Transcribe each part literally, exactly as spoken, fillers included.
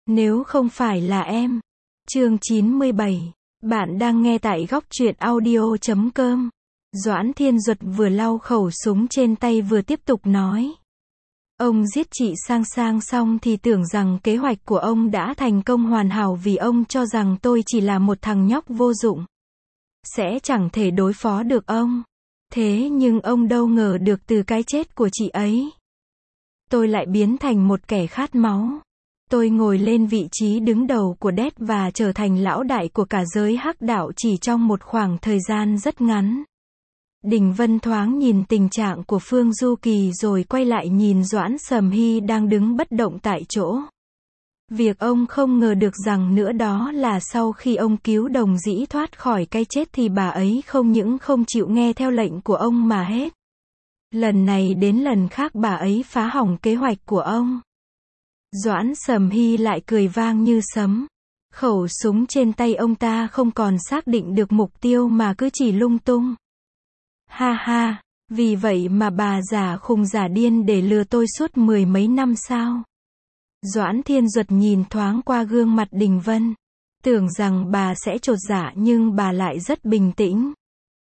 Nếu không phải là em. Chương chín mươi bảy. Bạn đang nghe tại góc truyện audio chấm com. Doãn Thiên Duật vừa lau khẩu súng trên tay vừa tiếp tục nói. Ông giết chị Sang Sang xong thì tưởng rằng kế hoạch của ông đã thành công hoàn hảo vì ông cho rằng tôi chỉ là một thằng nhóc vô dụng. Sẽ chẳng thể đối phó được ông. Thế nhưng ông đâu ngờ được từ cái chết của chị ấy, tôi lại biến thành một kẻ khát máu. Tôi ngồi lên vị trí đứng đầu của đét và trở thành lão đại của cả giới hắc đạo chỉ trong một khoảng thời gian rất ngắn. Đình Vân thoáng nhìn tình trạng của Phương Du Kỳ rồi quay lại nhìn Doãn Sầm Hy đang đứng bất động tại chỗ. Việc ông không ngờ được rằng nữa đó là sau khi ông cứu Đồng Dĩ thoát khỏi cái chết thì bà ấy không những không chịu nghe theo lệnh của ông mà hết. Lần này đến lần khác bà ấy phá hỏng kế hoạch của ông. Doãn Sầm Hy lại cười vang như sấm. Khẩu súng trên tay ông ta không còn xác định được mục tiêu mà cứ chỉ lung tung. Ha ha, vì vậy mà bà giả khùng giả điên để lừa tôi suốt mười mấy năm sao? Doãn Thiên Duật nhìn thoáng qua gương mặt Đình Vân. Tưởng rằng bà sẽ chột dạ nhưng bà lại rất bình tĩnh.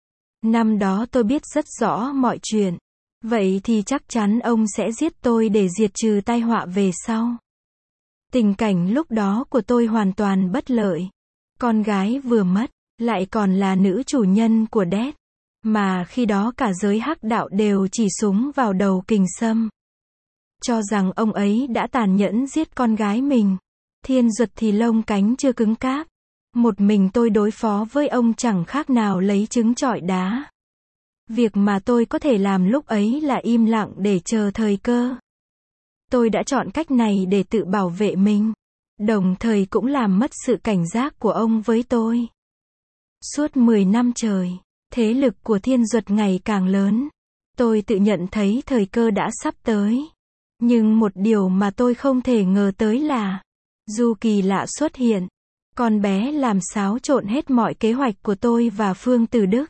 Năm đó tôi biết rất rõ mọi chuyện. Vậy thì chắc chắn ông sẽ giết tôi để diệt trừ tai họa về sau. Tình cảnh lúc đó của tôi hoàn toàn bất lợi. Con gái vừa mất, lại còn là nữ chủ nhân của đét. Mà khi đó cả giới hắc đạo đều chỉ súng vào đầu Kình Sâm. Cho rằng ông ấy đã tàn nhẫn giết con gái mình. Thiên Duật thì lông cánh chưa cứng cáp. Một mình tôi đối phó với ông chẳng khác nào lấy trứng chọi đá. Việc mà tôi có thể làm lúc ấy là im lặng để chờ thời cơ. Tôi đã chọn cách này để tự bảo vệ mình. Đồng thời cũng làm mất sự cảnh giác của ông với tôi. Suốt mười năm trời, thế lực của Thiên Duật ngày càng lớn. Tôi tự nhận thấy thời cơ đã sắp tới. Nhưng một điều mà tôi không thể ngờ tới là Du Kỳ lạ xuất hiện. Con bé làm xáo trộn hết mọi kế hoạch của tôi và Phương Tử Đức.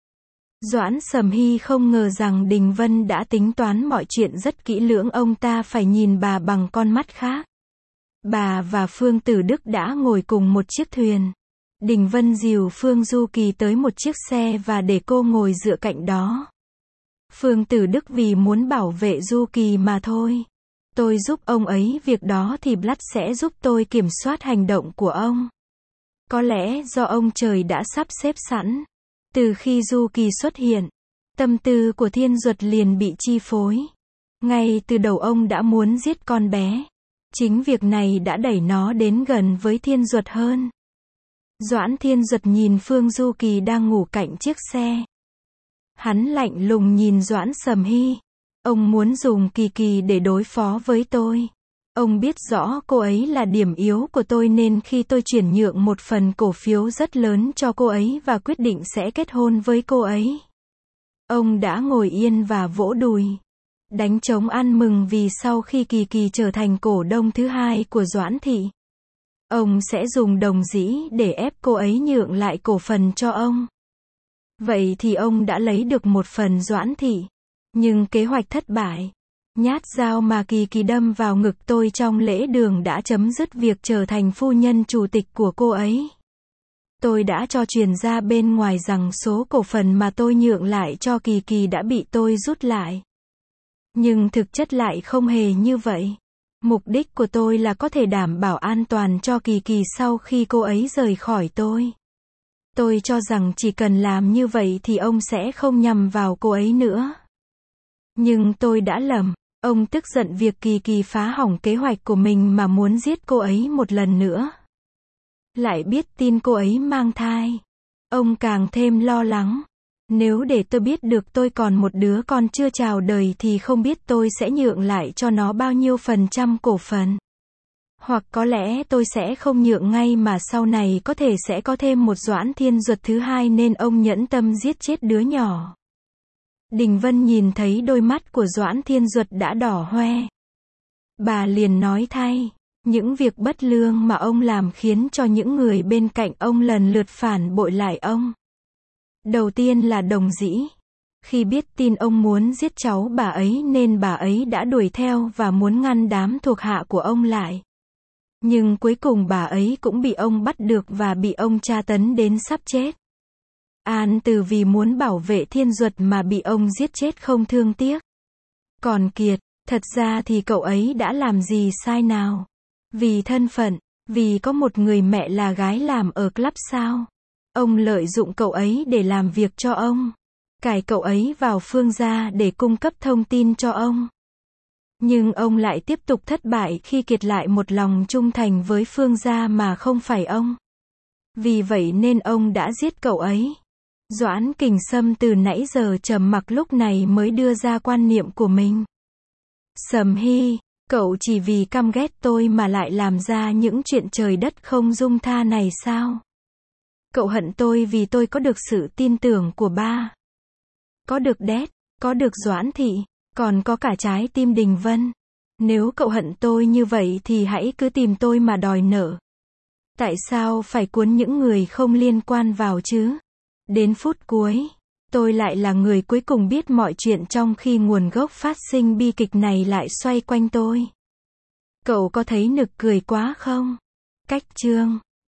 Doãn Sầm Hy không ngờ rằng Đình Vân đã tính toán mọi chuyện rất kỹ lưỡng, ông ta phải nhìn bà bằng con mắt khác. Bà và Phương Tử Đức đã ngồi cùng một chiếc thuyền. Đình Vân dìu Phương Du Kỳ tới một chiếc xe và để cô ngồi dựa cạnh đó. Phương Tử Đức vì muốn bảo vệ Du Kỳ mà thôi. Tôi giúp ông ấy việc đó thì Blood sẽ giúp tôi kiểm soát hành động của ông. Có lẽ do ông trời đã sắp xếp sẵn. Từ khi Du Kỳ xuất hiện, tâm tư của Thiên Duật liền bị chi phối. Ngay từ đầu ông đã muốn giết con bé. Chính việc này đã đẩy nó đến gần với Thiên Duật hơn. Doãn Thiên Duật nhìn Phương Du Kỳ đang ngủ cạnh chiếc xe. Hắn lạnh lùng nhìn Doãn Sầm Hy. Ông muốn dùng Kỳ Kỳ để đối phó với tôi. Ông biết rõ cô ấy là điểm yếu của tôi nên khi tôi chuyển nhượng một phần cổ phiếu rất lớn cho cô ấy và quyết định sẽ kết hôn với cô ấy, ông đã ngồi yên và vỗ đùi. Đánh trống ăn mừng vì sau khi Kỳ Kỳ trở thành cổ đông thứ hai của Doãn Thị, ông sẽ dùng Đồng Dĩ để ép cô ấy nhượng lại cổ phần cho ông. Vậy thì ông đã lấy được một phần Doãn Thị. Nhưng kế hoạch thất bại. Nhát dao mà Kỳ Kỳ đâm vào ngực tôi trong lễ đường đã chấm dứt việc trở thành phu nhân chủ tịch của cô ấy. Tôi đã cho truyền ra bên ngoài rằng số cổ phần mà tôi nhượng lại cho Kỳ Kỳ đã bị tôi rút lại. Nhưng thực chất lại không hề như vậy. Mục đích của tôi là có thể đảm bảo an toàn cho Kỳ Kỳ sau khi cô ấy rời khỏi tôi. Tôi cho rằng chỉ cần làm như vậy thì ông sẽ không nhằm vào cô ấy nữa. Nhưng tôi đã lầm. Ông tức giận việc Kỳ Kỳ phá hỏng kế hoạch của mình mà muốn giết cô ấy một lần nữa. Lại biết tin cô ấy mang thai. Ông càng thêm lo lắng. Nếu để tôi biết được tôi còn một đứa con chưa chào đời thì không biết tôi sẽ nhượng lại cho nó bao nhiêu phần trăm cổ phần. Hoặc có lẽ tôi sẽ không nhượng ngay mà sau này có thể sẽ có thêm một Doãn Thiên Duật thứ hai nên ông nhẫn tâm giết chết đứa nhỏ. Đình Vân nhìn thấy đôi mắt của Doãn Thiên Duật đã đỏ hoe. Bà liền nói thay, những việc bất lương mà ông làm khiến cho những người bên cạnh ông lần lượt phản bội lại ông. Đầu tiên là Đồng Dĩ. Khi biết tin ông muốn giết cháu bà ấy nên bà ấy đã đuổi theo và muốn ngăn đám thuộc hạ của ông lại. Nhưng cuối cùng bà ấy cũng bị ông bắt được và bị ông tra tấn đến sắp chết. An Từ vì muốn bảo vệ Thiên Duật mà bị ông giết chết không thương tiếc. Còn Kiệt, thật ra thì cậu ấy đã làm gì sai nào? Vì thân phận, vì có một người mẹ là gái làm ở club sao? Ông lợi dụng cậu ấy để làm việc cho ông. Cài cậu ấy vào Phương gia để cung cấp thông tin cho ông. Nhưng ông lại tiếp tục thất bại khi Kiệt lại một lòng trung thành với Phương gia mà không phải ông. Vì vậy nên ông đã giết cậu ấy. Doãn Kình Sâm từ nãy giờ trầm mặc lúc này mới đưa ra quan niệm của mình. Sầm Hy, cậu chỉ vì căm ghét tôi mà lại làm ra những chuyện trời đất không dung tha này sao? Cậu hận tôi vì tôi có được sự tin tưởng của ba. Có được Đét, có được Doãn Thị, còn có cả trái tim Đình Vân. Nếu cậu hận tôi như vậy thì hãy cứ tìm tôi mà đòi nợ. Tại sao phải cuốn những người không liên quan vào chứ? Đến phút cuối, tôi lại là người cuối cùng biết mọi chuyện trong khi nguồn gốc phát sinh bi kịch này lại xoay quanh tôi. Cậu có thấy nực cười quá không? Cách chương